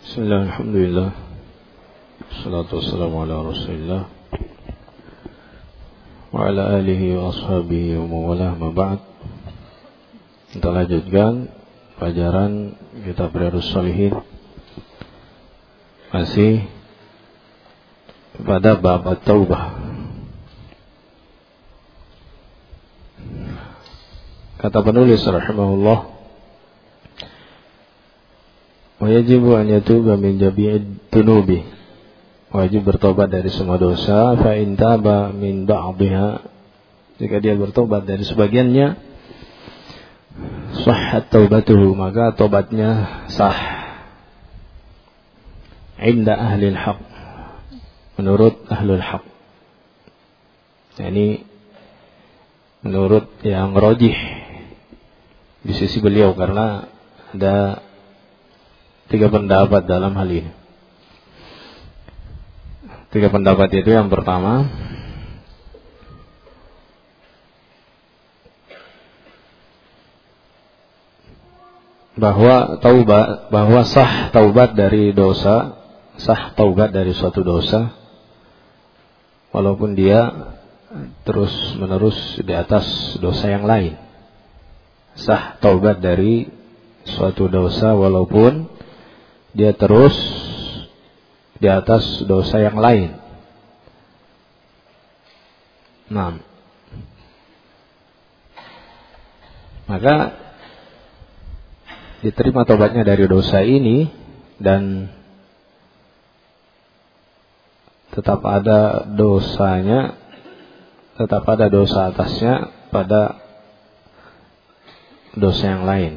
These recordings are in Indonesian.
Bismillah, alhamdulillah. Assalatu wassalamu ala rasulillah wa ala alihi wa ashabihi wa mawalah ma ba'd. Kita lanjutkan pelajaran kitab Riyadhus Shalihin. Masih pada bab at-taubah. Kata penulis rahimahullah, wa yajibu an yatuba min jami'id dunubi. Wajib bertobat dari semua dosa. Fa in taba min ba'dihha, jika dia bertobat dari sebagiannya, sahhat taubatuhu, maka tobatnya sah. Inda ahlil haq, menurut ahlul haq, yani menurut yang rajih di sisi beliau, karena ada 3 pendapat dalam hal ini. 3 pendapat itu, yang pertama, bahwa sah taubat dari dosa, sah taubat dari suatu dosa walaupun dia terus menerus di atas dosa yang lain. Sah taubat dari suatu dosa walaupun dia terus di atas dosa yang lain. Nah, maka diterima taubatnya dari dosa ini, dan tetap ada dosanya, tetap ada dosa atasnya pada dosa yang lain.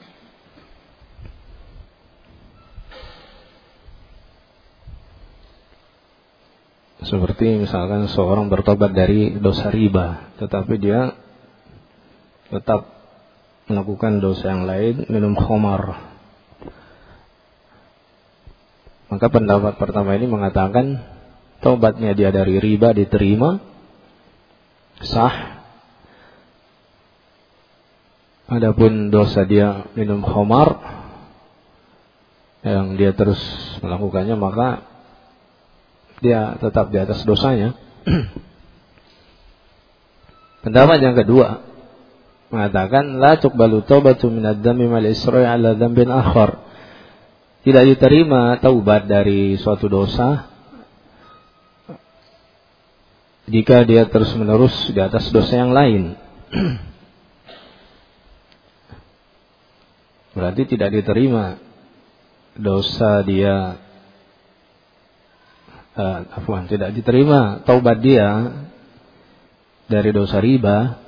Seperti misalkan seorang bertobat dari dosa riba, tetapi dia tetap melakukan dosa yang lain, minum khamar. Maka pendapat pertama ini mengatakan taubatnya dia dari riba diterima, sah. Adapun dosa dia minum khamar yang dia terus melakukannya, maka dia tetap di atas dosanya. Pendapat yang kedua mengatakan la tuqbalu taubatu min ad-dami mal isra'i ala dzambin akhar. Tidak diterima taubat dari suatu dosa jika dia terus-menerus di atas dosa yang lain. Berarti tidak diterima dosa dia, tidak diterima taubat dia dari dosa riba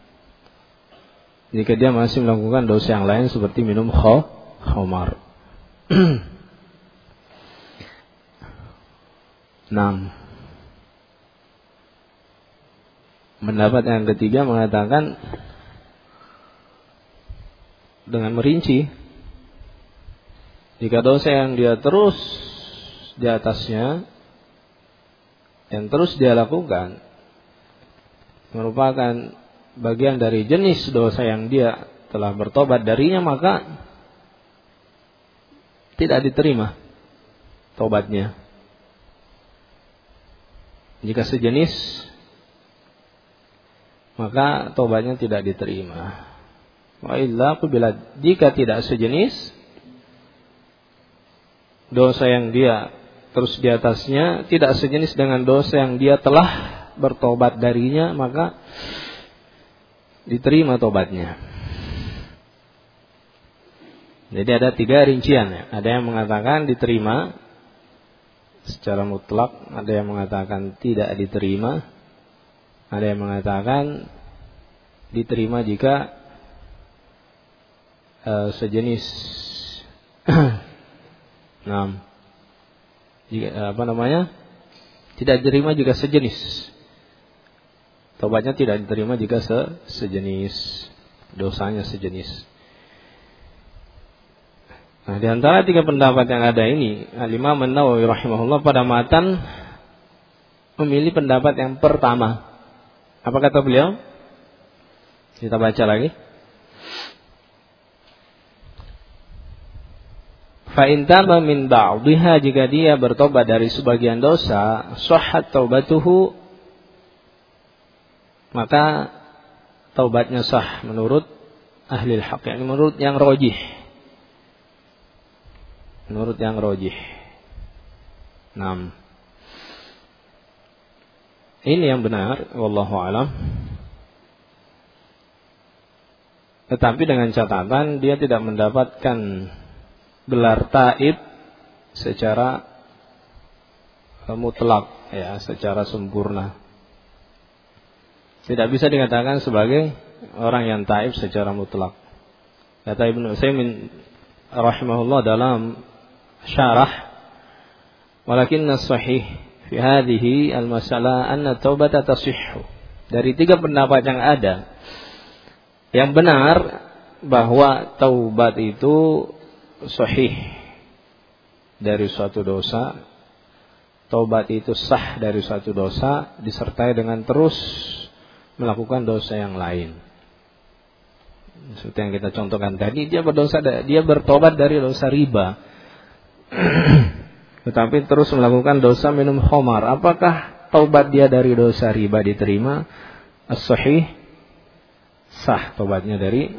jika dia masih melakukan dosa yang lain seperti minum khamar. 6. Pendapat yang ketiga mengatakan dengan merinci, jika dosa yang dia terus di atasnya, yang terus dia lakukan, merupakan bagian dari jenis dosa yang dia telah bertobat darinya, maka tidak diterima taubatnya. Jika sejenis, maka taubatnya tidak diterima. Wa illa apabila jika tidak sejenis, dosa yang dia terus di atasnya tidak sejenis dengan dosa yang dia telah bertobat darinya, maka diterima tobatnya. Jadi ada 3 rincian ya. Ada yang mengatakan diterima secara mutlak, ada yang mengatakan tidak diterima, ada yang mengatakan diterima jika sejenis. Nah, jika tidak diterima jika sejenis. Taubatnya tidak diterima jika sejenis, dosanya sejenis. Nah, di antara 3 pendapat yang ada ini, Al-Imam An-Nawawi rahimahullah pada matan memilih pendapat yang pertama. Apa kata beliau? Kita baca lagi. Fa in taba min ba'dihha, jika dia bertobat dari sebagian dosa, sahhat taubatuhu, maka taubatnya sah menurut ahli al-haq, yakni menurut yang rajih. Menurut yang rajih. 6. Ini yang benar, wallahu alam. Tetapi dengan catatan dia tidak mendapatkan gelar taib secara mutlak, ya, secara sempurna. Tidak bisa dikatakan sebagai orang yang taib secara mutlak. Kata Ibnu Utsaimin rahimahullah dalam syarah, walakinna sahih fi hadhihi al-masalah anna taubata tasihhu. Dari 3 pendapat yang ada, yang benar bahwa taubat itu sahih dari suatu dosa, taubat itu sah dari suatu dosa disertai dengan terus melakukan dosa yang lain. Seperti yang kita contohkan tadi, dia bertobat dari dosa riba, tetapi terus melakukan dosa minum khamar. Apakah taubat dia dari dosa riba diterima? As-sahih, sah taubatnya dari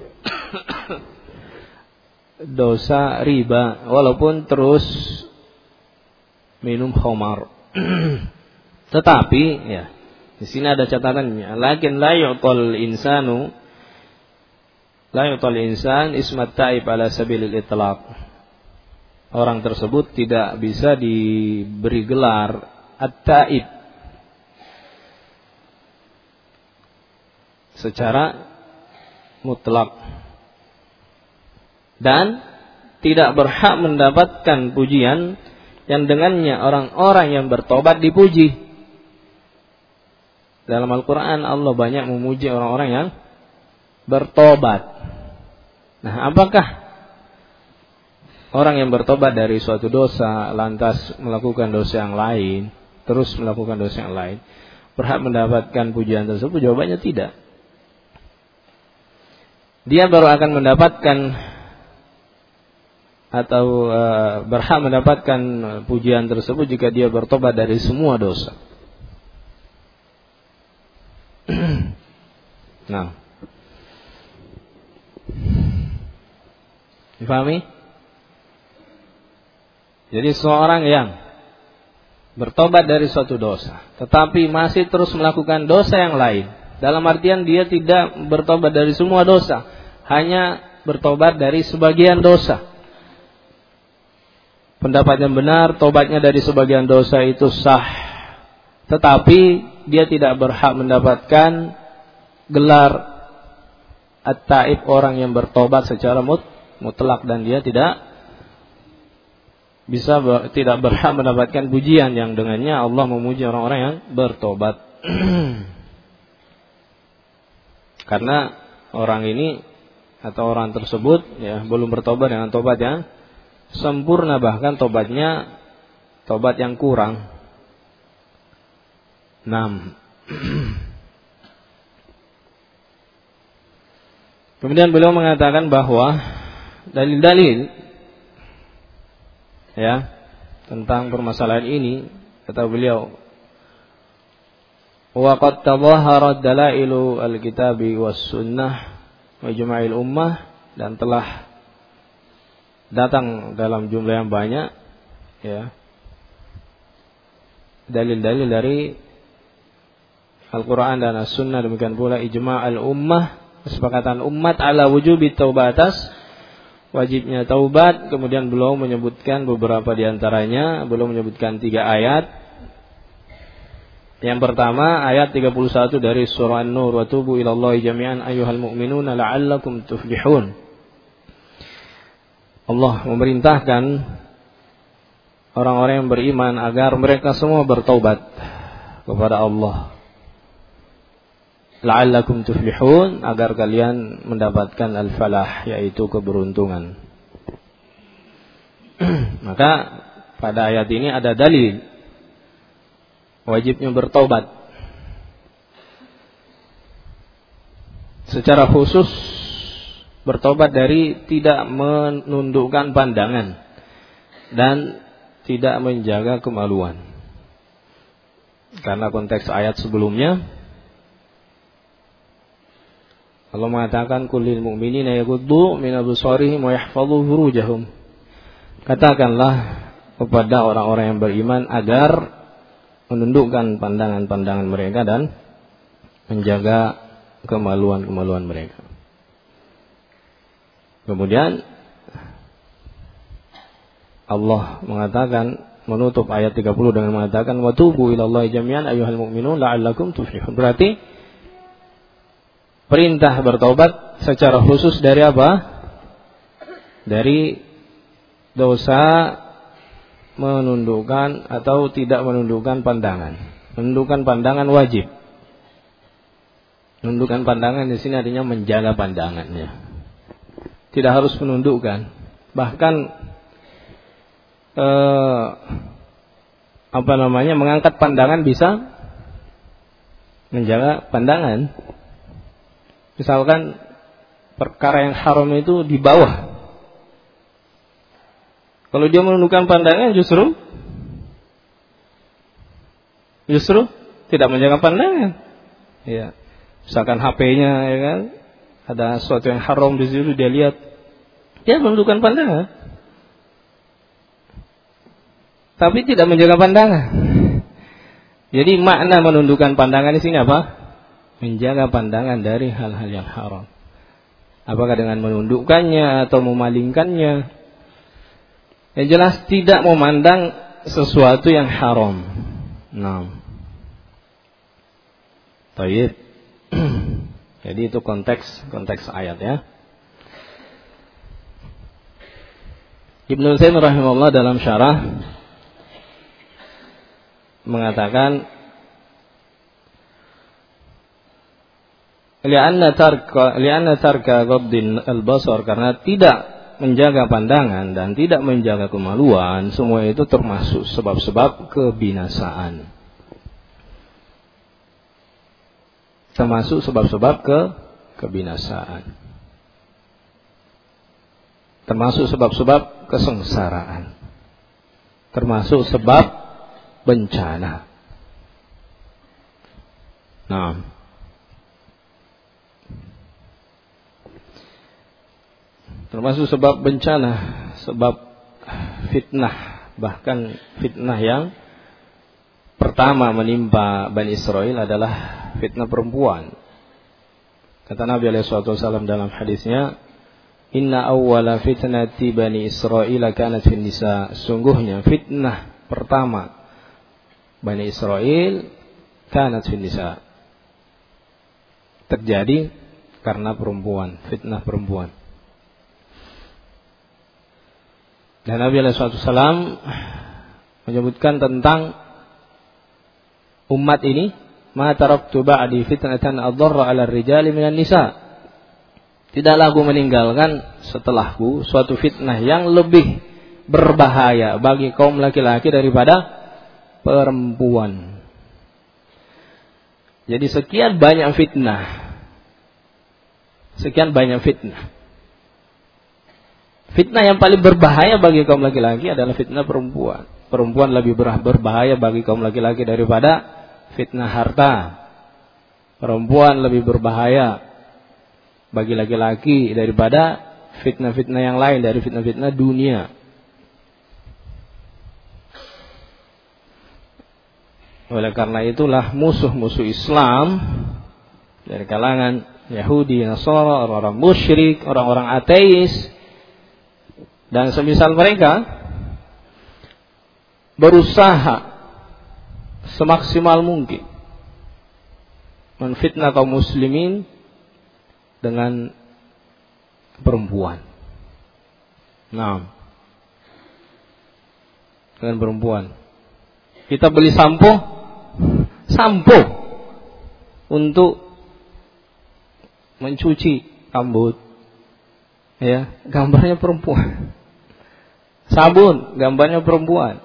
dosa riba walaupun terus minum khamar. Tetapi ya, di sini ada catatannya, lakin la yu'tal insan ismat taib ala sabilil itlaq. Orang tersebut tidak bisa diberi gelar at-taib secara mutlak, dan tidak berhak mendapatkan pujian yang dengannya orang-orang yang bertobat dipuji. Dalam Al-Quran Allah banyak memuji orang-orang yang bertobat. Nah, apakah orang yang bertobat dari suatu dosa lantas melakukan dosa yang lain, terus melakukan dosa yang lain, berhak mendapatkan pujian tersebut? Jawabannya tidak. Dia baru akan mendapatkan atau berhak mendapatkan pujian tersebut jika dia bertobat dari semua dosa. Nah, difahami? Jadi seorang yang bertobat dari suatu dosa, tetapi masih terus melakukan dosa yang lain, dalam artian dia tidak bertobat dari semua dosa, hanya bertobat dari sebagian dosa. Pendapat yang benar, tobatnya dari sebagian dosa itu sah, tetapi dia tidak berhak mendapatkan gelar at-taib, orang yang bertobat secara mutlak, dan dia tidak berhak mendapatkan pujian yang dengannya Allah memuji orang-orang yang bertobat. Karena orang ini atau orang tersebut ya belum bertobat dengan tobat yang sempurna, bahkan tobatnya tobat yang kurang. 6. Kemudian beliau mengatakan bahwa dalil-dalil ya tentang permasalahan ini, kata beliau, wa qad tadhahara dalailu al-kitabi was sunnah wa ijma'il ummah, dan telah datang dalam jumlah yang banyak ya dalil-dalil dari Al-Quran dan As-Sunnah, demikian pula ijma' al-ummah, kesepakatan umat ala wujubi taubat, atas wajibnya taubat. Kemudian beliau menyebutkan beberapa diantaranya, beliau menyebutkan 3 ayat. Yang pertama ayat 31 dari surah An-Nur, wa tubu ilallahi jami'an ayyuhal mu'minuna la'allakum tuflihun. Allah memerintahkan orang-orang yang beriman agar mereka semua bertaubat kepada Allah. La'allakum tuflihun, agar kalian mendapatkan al-falah, yaitu keberuntungan. Maka pada ayat ini ada dalil wajibnya bertaubat. Secara khusus bertobat dari tidak menundukkan pandangan, dan tidak menjaga kemaluan. Karena konteks ayat sebelumnya Allah mengatakan kullil mu'minina yaghuddu min absarihim wa yahfazu furujahum. Katakanlah kepada orang-orang yang beriman agar menundukkan pandangan-pandangan mereka dan menjaga kemaluan-kemaluan mereka. Kemudian Allah mengatakan, menutup ayat 30 dengan mengatakan wa tubu ilallahi jami'an ayyuhal mu'minun la'allakum tuflihun. Berarti perintah bertaubat secara khusus dari apa? Dari dosa menundukkan atau tidak menundukkan pandangan. Menundukkan pandangan wajib. Menundukkan pandangan di sini artinya menjaga pandangannya. Tidak harus menundukkan. Bahkan mengangkat pandangan bisa menjaga pandangan. Misalkan perkara yang haram itu di bawah. Kalau dia menundukkan pandangan justru tidak menjaga pandangan. Ya. Misalkan HP-nya, ya kan, ada sesuatu yang haram di situ dia lihat, dia menundukkan pandangan. Tapi tidak menjaga pandangan. Jadi makna menundukkan pandangan di sini apa? Menjaga pandangan dari hal-hal yang haram. Apakah dengan menundukkannya atau memalingkannya? Yang jelas tidak memandang sesuatu yang haram. Nah. Baik. Jadi itu konteks ayat ya. Ibnu Utsaimin rahimahullah dalam syarah mengatakan li'anna tarka ghaddin al-basar, karena tidak menjaga pandangan dan tidak menjaga kemaluan, semua itu termasuk sebab-sebab kebinasaan. Termasuk sebab-sebab kebinasaan. Termasuk sebab-sebab kesengsaraan. Termasuk sebab bencana. Nah, termasuk sebab bencana, sebab fitnah, bahkan fitnah yang pertama menimpa Bani Israel adalah fitnah perempuan. Kata Nabi SAW dalam hadisnya, Inna awwala fitnati Bani Israel kanat fin nisa. Sungguhnya fitnah pertama Bani Israel kanat fin nisa, terjadi karena perempuan, fitnah perempuan. Dan Nabi SAW menyebutkan tentang umat ini, ma taraktu ba'di fitnatan adharra 'ala ar-rijali minan nisa. Tidaklah aku meninggalkan setelahku suatu fitnah yang lebih berbahaya bagi kaum laki-laki daripada perempuan. Jadi sekian banyak fitnah. Fitnah yang paling berbahaya bagi kaum laki-laki adalah fitnah perempuan. Perempuan lebih berbahaya bagi kaum laki-laki daripada fitnah harta. Perempuan lebih berbahaya bagi laki-laki daripada fitnah-fitnah yang lain, dari fitnah-fitnah dunia. Oleh karena itulah musuh-musuh Islam dari kalangan Yahudi, Nasara, orang-orang musyrik, orang-orang ateis dan semisal mereka berusaha semaksimal mungkin menfitnah kaum muslimin dengan perempuan. Nah, dengan perempuan. Kita beli sampo untuk mencuci rambut, ya, gambarnya perempuan. Sabun, gambarnya perempuan.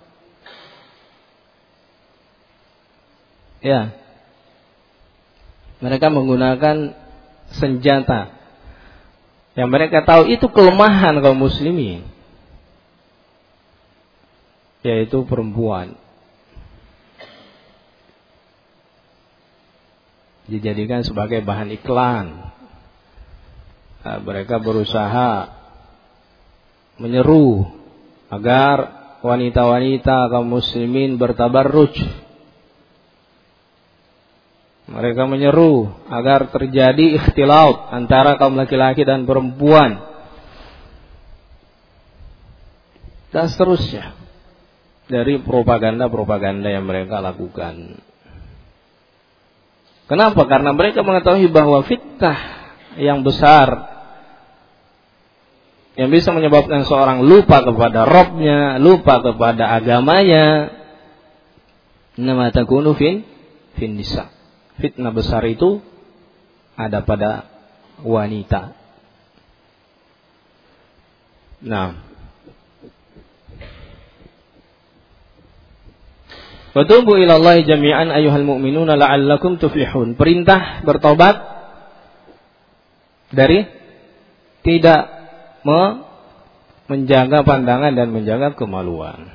Ya. Mereka menggunakan senjata yang mereka tahu itu kelemahan kaum muslimin. yaitu perempuan. Dijadikan sebagai bahan iklan. Nah, mereka berusaha menyeru agar wanita-wanita kaum muslimin bertabarruj. Mereka menyeru agar terjadi ikhtilaut antara kaum laki-laki dan perempuan. Dan seterusnya. Dari propaganda-propaganda yang mereka lakukan. Kenapa? Karena mereka mengetahui bahwa fitnah yang besar yang bisa menyebabkan seorang lupa kepada Rabb-nya, lupa kepada agamanya, nama takunu fin nisa. Fitnah besar itu ada pada wanita. Nah, wa tubu ilallahi jami'an ayyuhal mu'minuna la'allakum tuflihun. Perintah bertobat dari tidak menjaga pandangan dan menjaga kemaluan.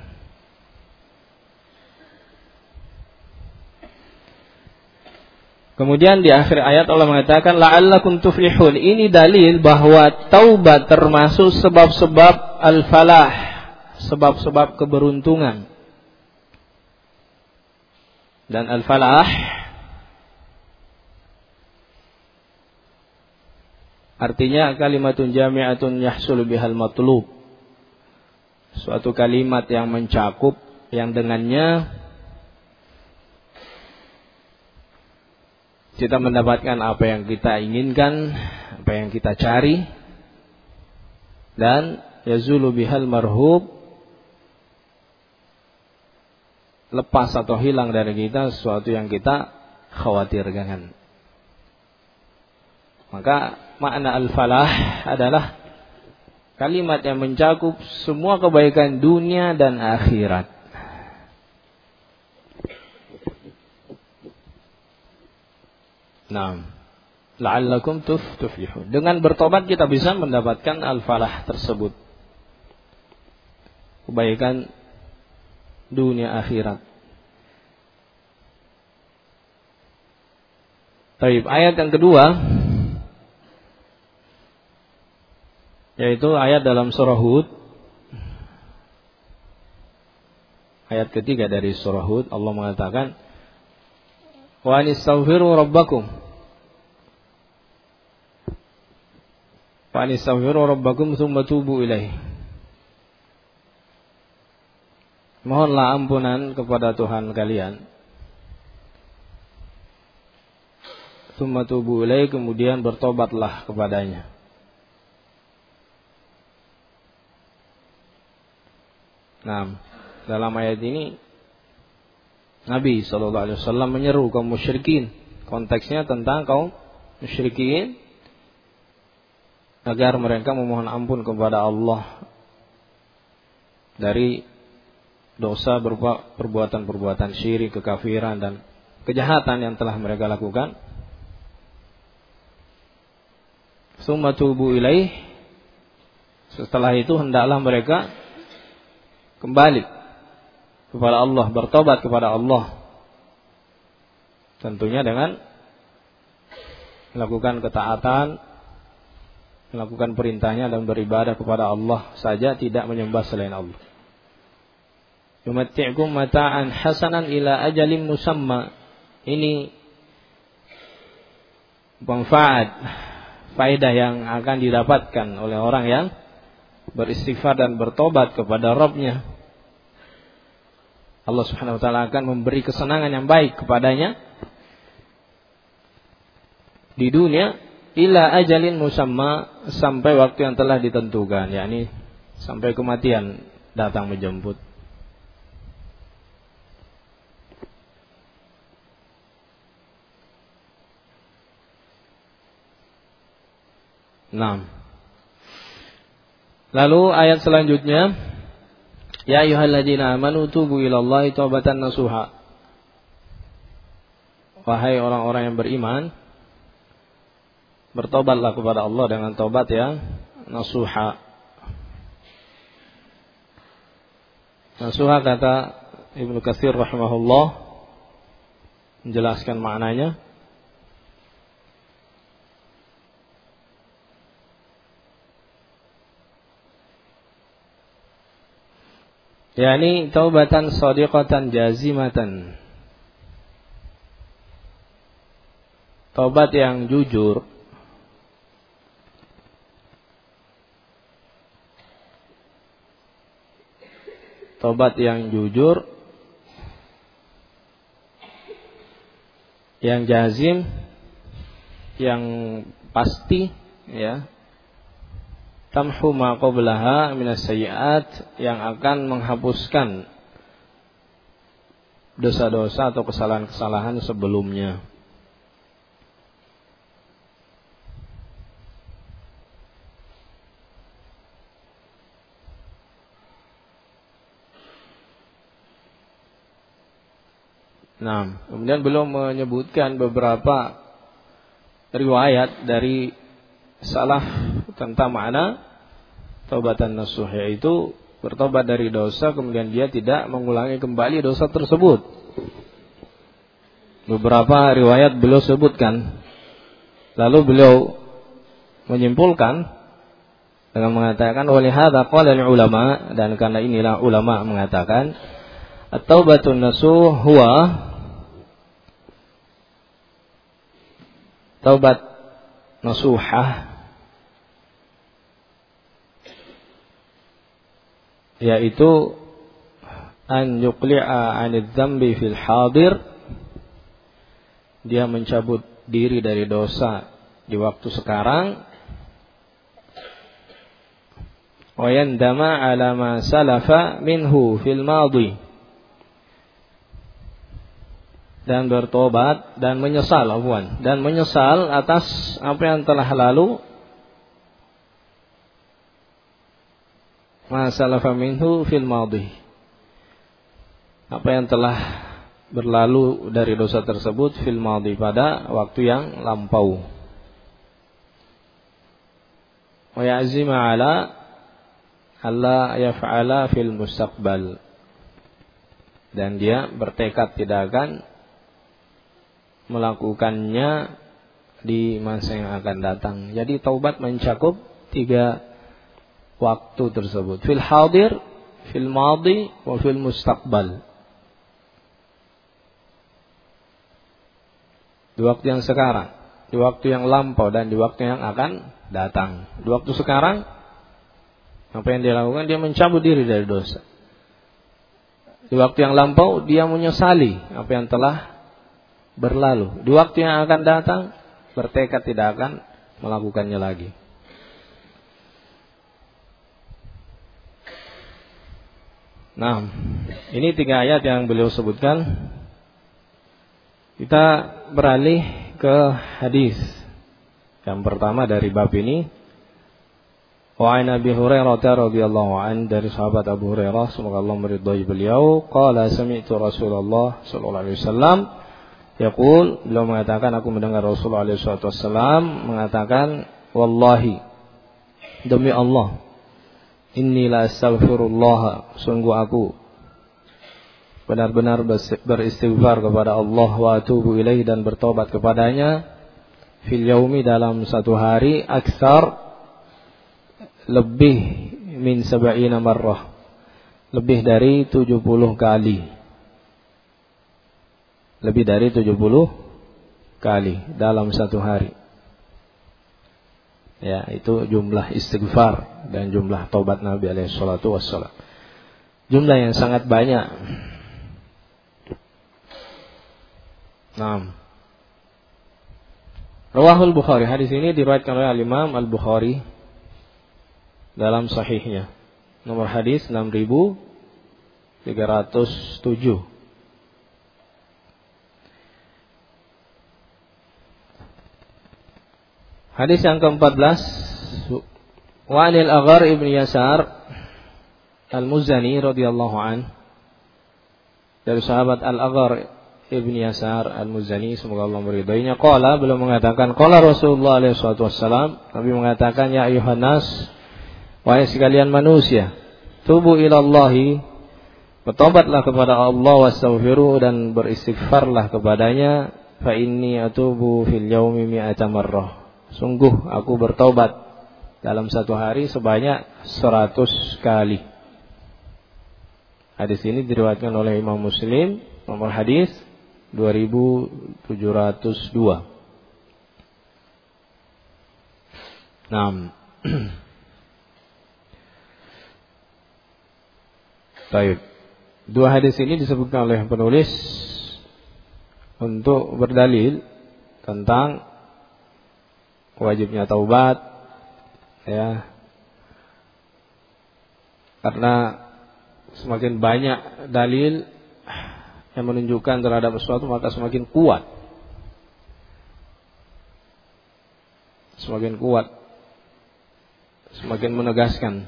Kemudian di akhir ayat Allah mengatakan la'allakum tuflihun. Ini dalil bahwa taubat termasuk sebab-sebab al-falah, sebab-sebab keberuntungan. Dan al-falah artinya kalimatun jami'atun yahsulu bihal matlub. Suatu kalimat yang mencakup, yang dengannya kita mendapatkan apa yang kita inginkan, apa yang kita cari, dan yazulu bihal marhub, lepas atau hilang dari kita sesuatu yang kita khawatirkan. Maka makna al-falah adalah kalimat yang mencakup semua kebaikan dunia dan akhirat. Naam. La'allakum tuflihun. Dengan bertobat kita bisa mendapatkan al-falah tersebut. Kebaikan dunia akhirat. Baik, ayat yang kedua yaitu ayat dalam surah Hud. Ayat ketiga dari surah Hud, Allah mengatakan wa anistaghfiru rabbakum. Wa anistaghfiru rabbakum tsumma tubu ilaihi. Mohonlah ampunan kepada Tuhan kalian. Tsumma tubu ilaihi, kemudian bertobatlah kepadanya. Nah, dalam ayat ini Nabi SAW menyeru kaum musyrikin. Konteksnya tentang kaum musyrikin agar mereka memohon ampun kepada Allah dari dosa berupa perbuatan-perbuatan syirik, kekafiran dan kejahatan yang telah mereka lakukan. Summa tubu ilaih. Setelah itu hendaklah mereka kembali kepada Allah, bertobat kepada Allah. Tentunya dengan melakukan ketaatan, melakukan perintahnya dan beribadah kepada Allah saja, tidak menyembah selain Allah. Yumatti'kum mata'an hasanan ila ajalin musamma. Ini manfaat, faedah yang akan didapatkan oleh orang yang beristighfar dan bertobat kepada Rabb-nya. Allah Subhanahu wa taala akan memberi kesenangan yang baik kepadanya di dunia ila ajalin musamma, sampai waktu yang telah ditentukan, yakni sampai kematian datang menjemput. Nah, lalu ayat selanjutnya, ya ayyuhalladzina amanu tubu ilallahi taubatan nasuha. Wahai orang-orang yang beriman, bertobatlah kepada Allah dengan taubat yang nasuha. Nasuha kata Ibnu Katsir rahimahullah menjelaskan maknanya. Yani taubatan shadiqatan jazimatan. Taubat yang jujur. Taubat yang jujur, yang jazim, yang pasti, ya. Tamhu ma qablaha minas sayyi'at, yang akan menghapuskan dosa-dosa atau kesalahan-kesalahan sebelumnya. Nah, kemudian belum menyebutkan beberapa riwayat dari salaf tentang makna taubatan nasuh, yaitu bertobat dari dosa kemudian dia tidak mengulangi kembali dosa tersebut. Beberapa riwayat beliau sebutkan. Lalu beliau menyimpulkan dengan mengatakan walihadza qala ulama, dan karena inilah ulama mengatakan at-taubatun nasuh huwa taubat nasuhah, yaitu an yuqli'a 'anil dzambi fil hadir, dia mencabut diri dari dosa di waktu sekarang, wa yandama 'ala ma salafa minhu fil madhi, dan bertobat dan menyesal atas apa yang telah lalu, ma salafa minhu fil madhi, apa yang telah berlalu dari dosa tersebut, fil madhi, pada waktu yang lampau, wa ya'zima ala alla yaf'ala fil mustaqbal, dan dia bertekad tidak akan melakukannya di masa yang akan datang. Jadi taubat mencakup 3 waktu tersebut, fil hadir, fil madhi, wa fil mustaqbal. Di waktu yang sekarang, di waktu yang lampau, dan di waktu yang akan datang. Di waktu sekarang, apa yang dia lakukan? Dia mencabut diri dari dosa. Di waktu yang lampau, dia menyesali apa yang telah berlalu. Di waktu yang akan datang, bertekad tidak akan melakukannya lagi. Nah, ini 3 ayat yang beliau sebutkan. Kita beralih ke hadis yang pertama dari bab ini. Wa an Abi Hurairah radhiyallahu an, dari sahabat Abu Hurairah, semoga Allah meridhai beliau, qala sami'tu Rasulullah sallallahu alaihi wasallam yaqul, beliau mengatakan, aku mendengar Rasulullah alaihi wasallam mengatakan, wallahi, demi Allah, inni la astaghfirullah, sungguh aku benar-benar beristighfar kepada Allah, wa atubu ilaih, dan bertobat kepadanya, fil yaumi, dalam satu hari, aktsar, lebih min 70 marrah, lebih dari 70 kali. Lebih dari 70 kali dalam satu hari. Ya, itu jumlah istighfar dan jumlah taubat Nabi alaihi salatu wassalam. Jumlah yang sangat banyak. Naam. Rawahul Bukhari, hadis ini diriwayatkan oleh Imam Al-Bukhari dalam sahihnya. Nomor hadis 6307. Hadis yang ke-14, wa anil Aghar ibn Yasar Al-Muzani radhiyallahu an, dari sahabat Al-Aghar ibn Yasar Al-Muzani, semoga Allah meridainya, qala, beliau mengatakan, qala Rasulullah alaihi wasallam, Nabi mengatakan, ya ayuhan nas, wahai sekalian manusia, tubu ilallahi, bertobatlah kepada Allah, jami'an sekalian, wa inna lillahi 'abdan, sesungguhnya Allah memiliki hamba, idza arada an yu'adzibahum, apabila dia ingin mengadab mereka, fa'ala Bertobatlah kepada Allah wastaghfiru dan beristighfarlah kepadanya, fa inni atubu fil yaumi mi'ata marrah. Sungguh aku bertobat dalam satu hari sebanyak 100 kali. Hadis ini diriwayatkan oleh Imam Muslim, nomor hadis 2702. Baik. Dua hadis ini disebutkan oleh penulis untuk berdalil tentang wajibnya taubat, ya. Karena semakin banyak dalil yang menunjukkan terhadap sesuatu, maka semakin kuat. Semakin kuat, semakin menegaskan.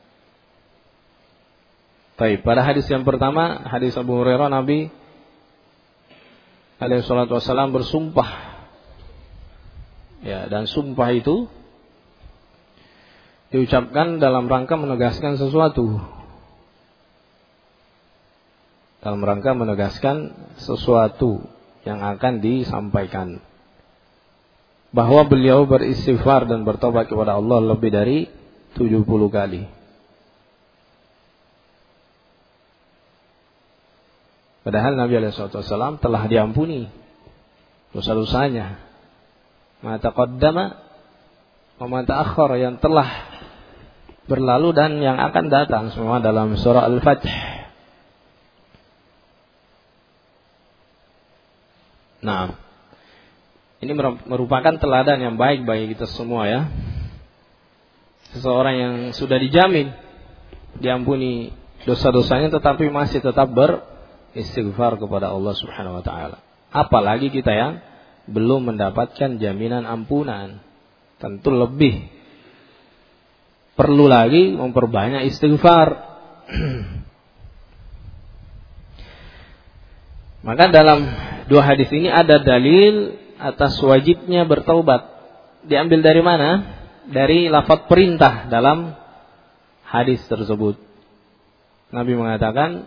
Baik, pada hadis yang pertama, hadis Abu Hurairah, Nabi alaihi salatu wassalam bersumpah. Ya, dan sumpah itu diucapkan dalam rangka menegaskan sesuatu. Dalam rangka menegaskan sesuatu yang akan disampaikan. Bahwa beliau beristighfar dan bertobat kepada Allah lebih dari 70 kali. Padahal Nabi SAW telah diampuni dosa-dosanya. Ma taqaddama wa ma ta'akhkhara, yang telah berlalu dan yang akan datang, semua dalam surah Al-Fath. Nah, ini merupakan teladan yang baik bagi kita semua, ya. Seseorang yang sudah dijamin diampuni dosa-dosanya tetapi masih tetap beristighfar kepada Allah Subhanahu wa taala. Apalagi kita yang belum mendapatkan jaminan ampunan, tentu lebih perlu lagi memperbanyak istighfar. Maka dalam dua hadis ini ada dalil atas wajibnya bertaubat. Diambil dari mana? Dari lafaz perintah dalam hadis tersebut. Nabi mengatakan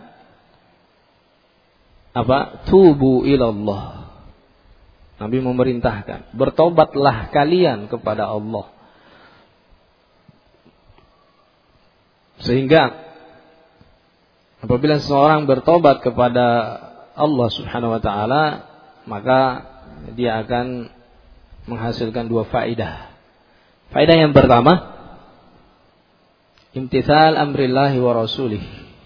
apa? Tubu ilallah. Nabi memerintahkan, bertobatlah kalian kepada Allah. Sehingga apabila seseorang bertobat kepada Allah Subhanahu wa taala, maka dia akan menghasilkan dua faedah. Faedah yang pertama, imtithal amrillahi wa rasulih.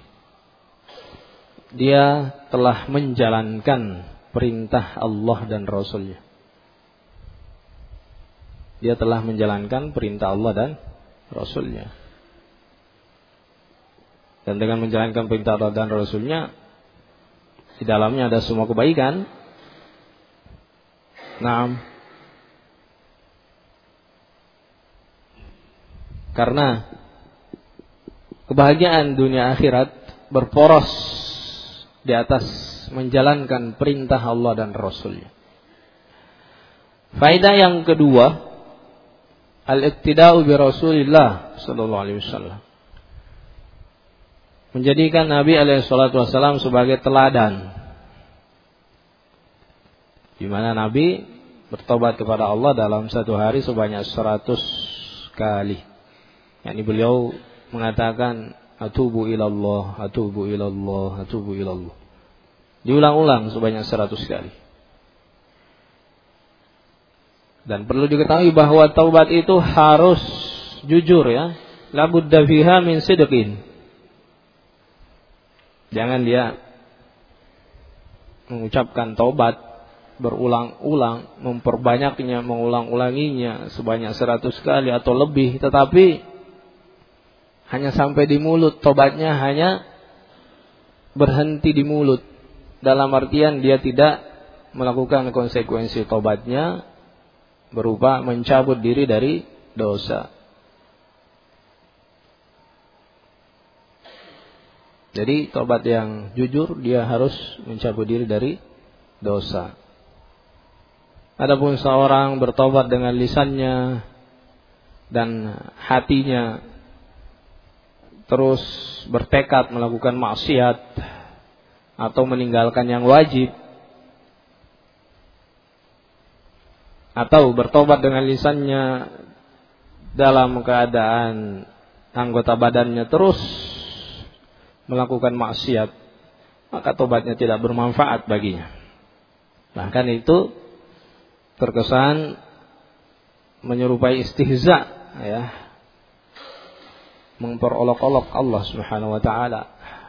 Dia telah menjalankan perintah Allah dan Rasulnya. Dia telah menjalankan perintah Allah dan Rasulnya. Dan dengan menjalankan perintah Allah dan Rasulnya, di dalamnya ada semua kebaikan. Naam. Karena kebahagiaan dunia akhirat berporos di atas menjalankan perintah Allah dan Rasulnya. Faedah yang kedua, al-iqtida'u bi Rasulillah sallallahu alaihi wasallam. Menjadikan Nabi alaihi salatu wasallam sebagai teladan. Di mana Nabi bertobat kepada Allah dalam satu hari sebanyak 100 kali. Yakni beliau mengatakan atubu ilallah, atubu ilallah, atubu ilallah. Diulang-ulang sebanyak 100 kali. Dan perlu diketahui bahwa taubat itu harus jujur, ya. La budda fiha min sidqin. Jangan dia mengucapkan taubat berulang-ulang, memperbanyaknya, mengulang-ulanginya sebanyak 100 kali atau lebih, tetapi hanya sampai di mulut, tobatnya hanya berhenti di mulut. Dalam artian dia tidak melakukan konsekuensi tobatnya berupa mencabut diri dari dosa. Jadi tobat yang jujur, dia harus mencabut diri dari dosa. Adapun seorang bertobat dengan lisannya dan hatinya terus bertekad melakukan maksiat, atau meninggalkan yang wajib, atau bertobat dengan lisannya dalam keadaan anggota badannya terus melakukan maksiat, maka tobatnya tidak bermanfaat baginya. Bahkan itu terkesan menyerupai istihza, ya, memperolok-olok Allah Subhanahu wa taala.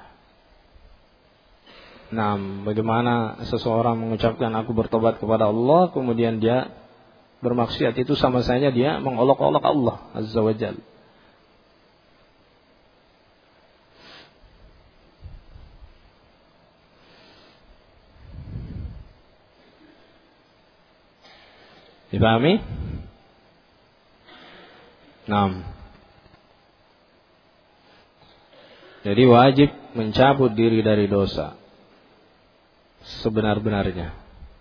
Nah, bagaimana seseorang mengucapkan aku bertobat kepada Allah kemudian dia bermaksiat, itu sama saja dia mengolok-olok Allah Azza wa Jalla. Dipahami? Nah, jadi wajib mencabut diri dari dosa sebenar-benarnya.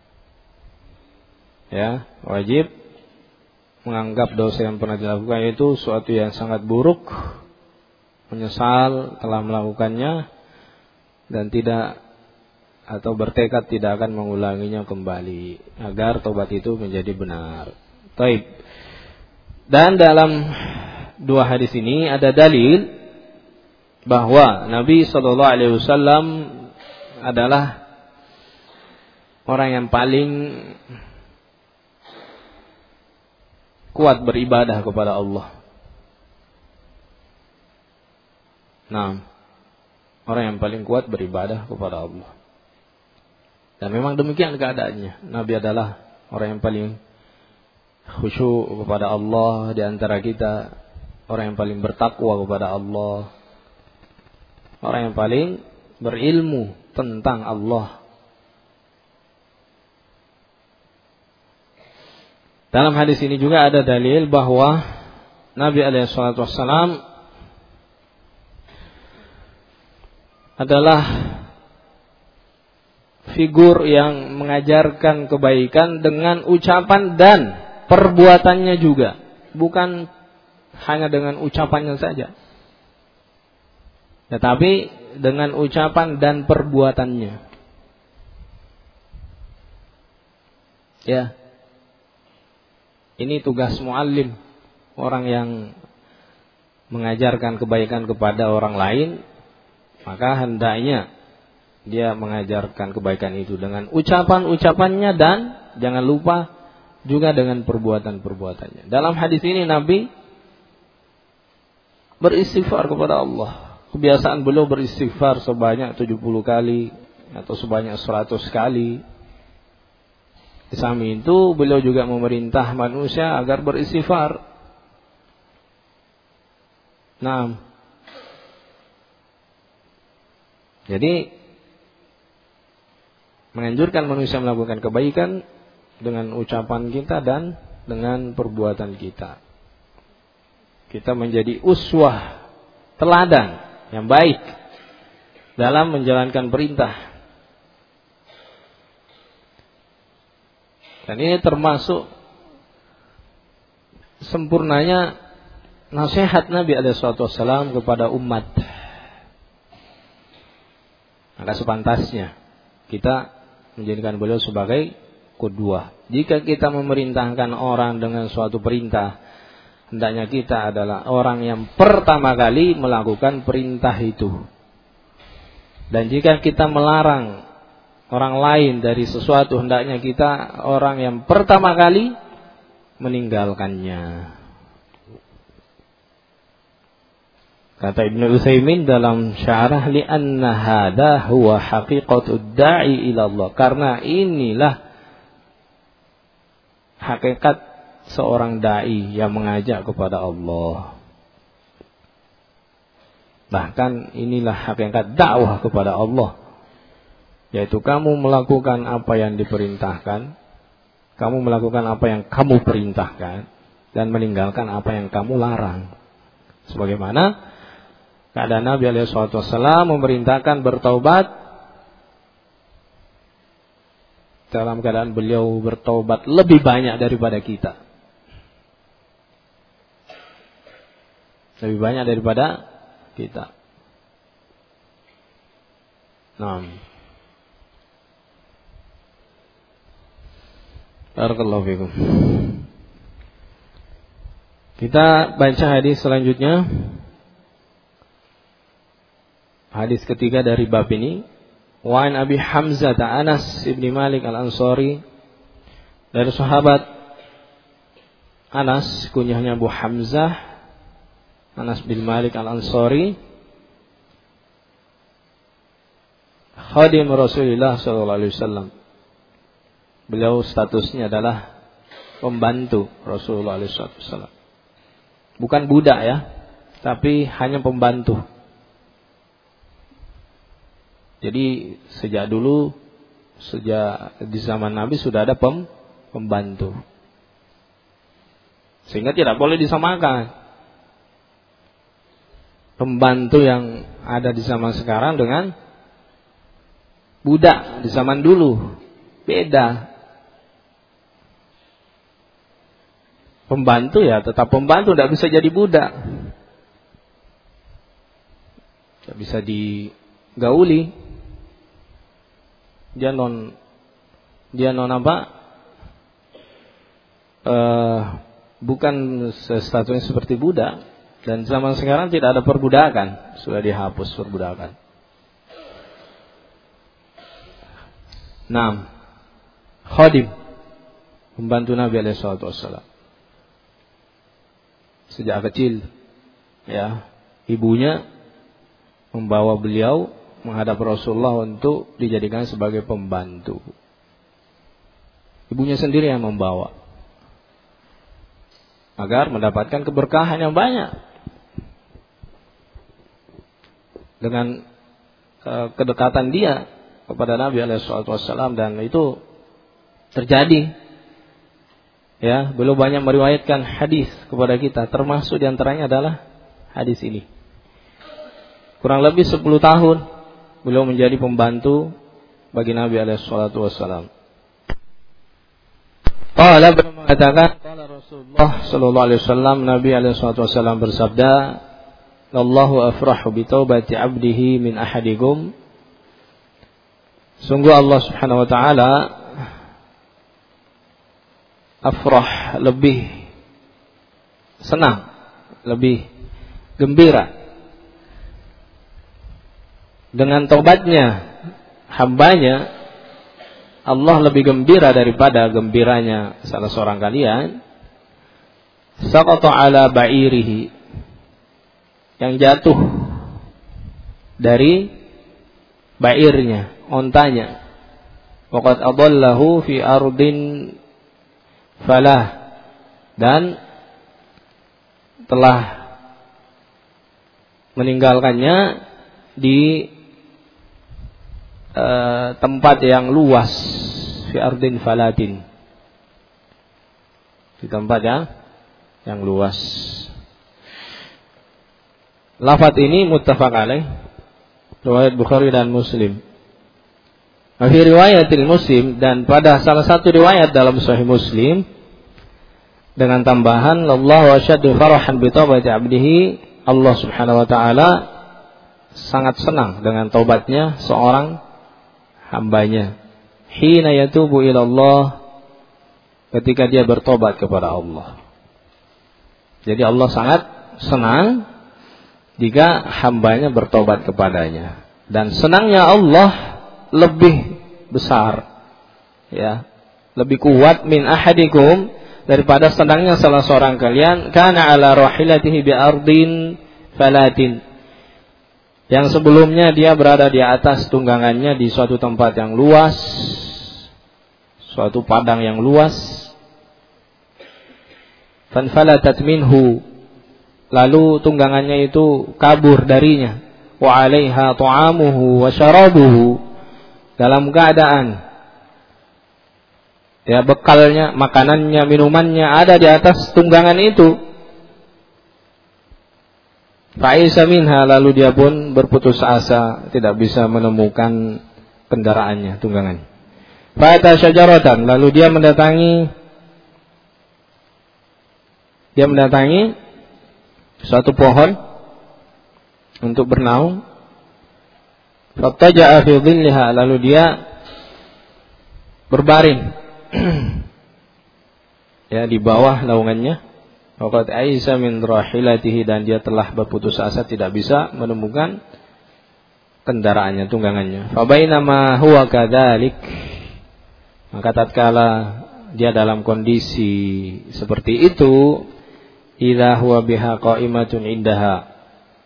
Ya, wajib menganggap dosa yang pernah dilakukan itu suatu yang sangat buruk, menyesal telah melakukannya, dan tidak atau bertekad tidak akan mengulanginya kembali agar tobat itu menjadi benar. Taib. Dan dalam dua hadis ini ada dalil bahwa Nabi SAW adalah orang yang paling kuat beribadah kepada Allah. Nah, orang yang paling kuat beribadah kepada Allah. Dan memang demikian keadaannya. Nabi adalah orang yang paling khusyuk kepada Allah di antara kita, orang yang paling bertakwa kepada Allah, orang yang paling berilmu tentang Allah. Dalam hadis ini juga ada dalil bahwa Nabi SAW adalah figur yang mengajarkan kebaikan dengan ucapan dan perbuatannya juga, bukan hanya dengan ucapannya saja, tetapi dengan ucapan dan perbuatannya. Ya, ini tugas muallim, orang yang mengajarkan kebaikan kepada orang lain, maka hendaknya dia mengajarkan kebaikan itu dengan ucapan-ucapannya dan jangan lupa juga dengan perbuatan-perbuatannya. Dalam hadis ini Nabi beristighfar kepada Allah. Kebiasaan beliau beristighfar sebanyak 70 kali atau sebanyak 100 kali. Di samping itu beliau juga memerintah manusia agar beristighfar. Nah, jadi menganjurkan manusia melakukan kebaikan dengan ucapan kita dan dengan perbuatan kita. Kita menjadi uswah, teladan yang baik dalam menjalankan perintah. Dan ini termasuk sempurnanya nasihat Nabi SAW kepada umat. Maka sepantasnya kita menjadikan beliau sebagai qudwah. Jika kita memerintahkan orang dengan suatu perintah, hendaknya kita adalah orang yang pertama kali melakukan perintah itu. Dan jika kita melarang orang lain dari sesuatu, hendaknya kita orang yang pertama kali meninggalkannya. Kata Ibnu Utsaimin dalam syarah, li'anna hadha huwa haqiqatud da'i ila Allah, karena inilah hakikat seorang dai yang mengajak kepada Allah. Bahkan inilah hakikat dakwah kepada Allah, yaitu kamu melakukan apa yang diperintahkan, kamu melakukan apa yang kamu perintahkan, dan meninggalkan apa yang kamu larang. Sebagaimana keadaan Nabi SAW memerintahkan bertaubat, dalam keadaan beliau bertaubat lebih banyak daripada kita. Lebih banyak daripada kita. Nah, Barakallahu fikum. Kita baca hadis selanjutnya. Hadis ketiga dari bab ini. Wa an Abi Hamzah Anas ibn Malik Al-Ansari, dari sahabat Anas, kunyahnya Abu Hamzah, Anas bin Malik Al-Ansari, khadim Rasulullah sallallahu alaihi wasallam. Beliau statusnya adalah pembantu Rasulullah sallallahu alaihi wasallam. Bukan budak ya, tapi hanya pembantu. Jadi sejak dulu, sejak di zaman Nabi sudah ada pembantu. Sehingga tidak boleh disamakan pembantu yang ada di zaman sekarang dengan budak di zaman dulu. Beda. Pembantu ya tetap pembantu, tidak bisa jadi budak. Tidak bisa digauli. Dia non apa? Bukan statusnya seperti budak. Dan zaman sekarang tidak ada perbudakan, sudah dihapus perbudakan. Naam, khadim, pembantu Nabi alaihi wasallam. Sejak kecil, ya, ibunya membawa beliau menghadap Rasulullah untuk dijadikan sebagai pembantu. Ibunya sendiri yang membawa agar mendapatkan keberkahan yang banyak dengan kedekatan dia kepada Nabi SAW, dan itu terjadi. Ya, beliau banyak meriwayatkan hadis kepada kita, termasuk diantaranya adalah hadis ini. Kurang lebih 10 tahun beliau menjadi pembantu bagi Nabi SAW. Qala, beliau mengatakan, qala Rasulullah sallallahu alaihi wasallam, Nabi SAW bersabda, "Allahu afrahu bi taubati 'abdihi min ahadikum." Sungguh Allah Subhanahu wa taala afrah, lebih senang, lebih gembira dengan taubatnya hambanya. Allah lebih gembira daripada gembiranya salah seorang kalian saqata ala ba'irihi, yang jatuh dari ba'irnya, ontanya. Waqad adallahu fi ardin falah, dan telah meninggalkannya di tempat yang luas, fi ardin falatin, di tempat yang luas. Lafaz ini muttafaq alaih, riwayat Bukhari dan Muslim. Fi riwayatil Muslim, dan pada salah satu riwayat dalam Sahih Muslim dengan tambahan, Allahu asyaddu farahan bi taubati 'abdihi, Allah Subhanahu wa taala sangat senang dengan taubatnya seorang hambanya. Hina yatubu ilallah, ketika dia bertobat kepada Allah. Jadi Allah sangat senang jika hambanya bertobat kepadanya. Dan senangnya Allah lebih besar, ya, lebih kuat min ahadikum, daripada senangnya salah seorang kalian kana ala rahilatihi bi ardin falatin, yang sebelumnya dia berada di atas tunggangannya di suatu tempat yang luas, suatu padang yang luas. Fanfalatat minhu, lalu tunggangannya itu kabur darinya. Wa 'alaiha ta'amuhu wa syarabuhu, dalam keadaan ya bekalnya, makanannya, minumannya ada di atas tunggangan itu. Fa'isa minha, lalu dia pun berputus asa, tidak bisa menemukan kendaraannya, tunggangannya. Fa'ata syajaratan, lalu dia mendatangi suatu pohon untuk bernaung. Fattaja'a fi dhilliha, lalu dia berbaring ya di bawah naungannya. Waqad aisa min rahilatihi, dan dia telah berputus asa tidak bisa menemukan kendaraannya, tunggangannya. Fa bainama huwa kadzalik, maka tatkala dia dalam kondisi seperti itu, idza huwa biha qa'imatun indaha,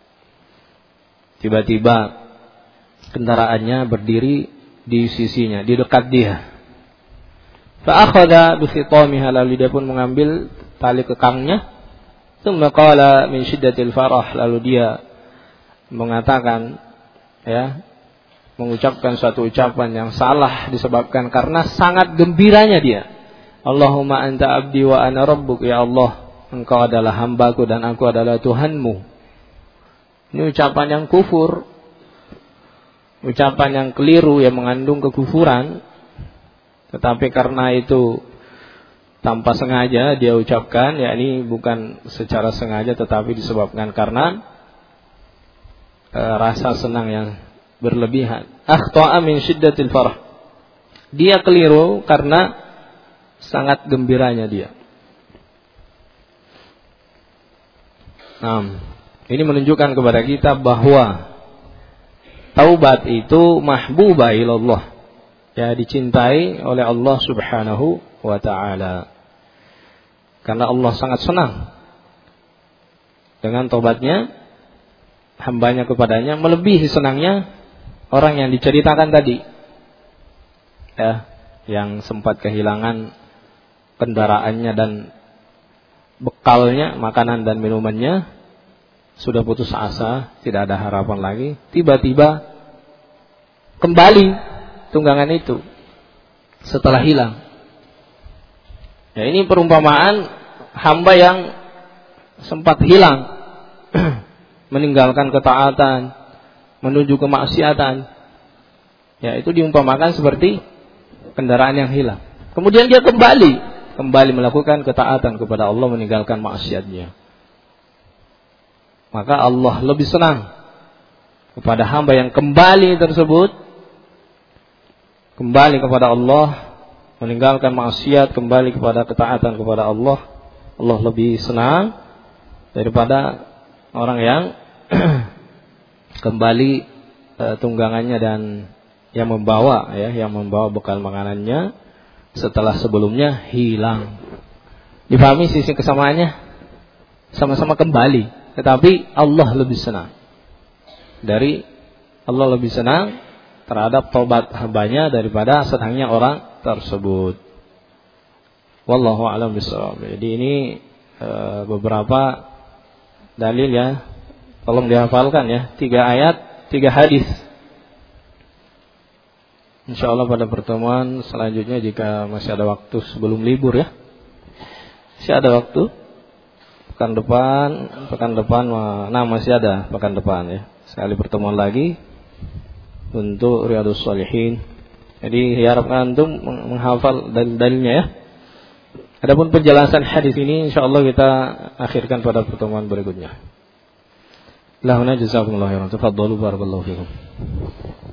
tiba-tiba kendaraannya berdiri di sisinya, di dekat dia. Fa akhadha bi khitamiha, lalu dia pun mengambil tali kekangnya. Tsumma qala min syiddatil farah, lalu dia mengatakan, ya, mengucapkan suatu ucapan yang salah disebabkan karena sangat gembiranya dia. Allahumma anta abdi wa ana rabbuk, ya Allah, engkau adalah hambaku dan aku adalah Tuhanmu. Ini ucapan yang kufur, ucapan yang keliru, yang mengandung kekufuran. Tetapi karena itu tanpa sengaja dia ucapkan, yakni bukan secara sengaja tetapi disebabkan karena rasa senang yang berlebihan. Akhta'a min syiddatil farah, dia keliru karena sangat gembiranya dia. Nah, ini menunjukkan kepada kita bahwa taubat itu mahbubah ilallah, ya, dicintai oleh Allah Subhanahu wa ta'ala. Karena Allah sangat senang dengan taubatnya hambanya kepadanya, melebihi senangnya orang yang diceritakan tadi, ya, yang sempat kehilangan kendaraannya dan bekalnya, makanan dan minumannya, sudah putus asa, tidak ada harapan lagi, tiba-tiba kembali tunggangan itu setelah hilang. Ya, ini perumpamaan hamba yang sempat hilang, meninggalkan ketaatan, menuju kemaksiatan. Ya, itu diumpamakan seperti kendaraan yang hilang. Kemudian dia kembali melakukan ketaatan kepada Allah, meninggalkan maksiatnya. Maka Allah lebih senang kepada hamba yang kembali tersebut, kembali kepada Allah, meninggalkan maksiat, kembali kepada ketaatan kepada Allah. Allah lebih senang daripada orang yang kembali tunggangannya dan yang membawa bekal makanannya setelah sebelumnya hilang. Dipahami sisi kesamaannya? Sama-sama kembali, tetapi Allah lebih senang terhadap taubat hambanya daripada senangnya orang tersebut. Wallahu a'lam bishawab. Jadi ini beberapa dalil, ya, tolong dihafalkan, ya, 3 ayat 3 hadis. Insyaallah pada pertemuan selanjutnya, jika masih ada waktu sebelum libur, ya, masih ada waktu pekan depan, nah masih ada pekan depan, ya, sekali pertemuan lagi untuk Riyadhus Shalihin. Jadi harapkan antum menghafal dalil-dalilnya, ya. Adapun penjelasan hadis ini insyaallah kita akhirkan pada pertemuan berikutnya. Lahuna jazakumullahu khairan. Tafadhalu barakallahu fikum.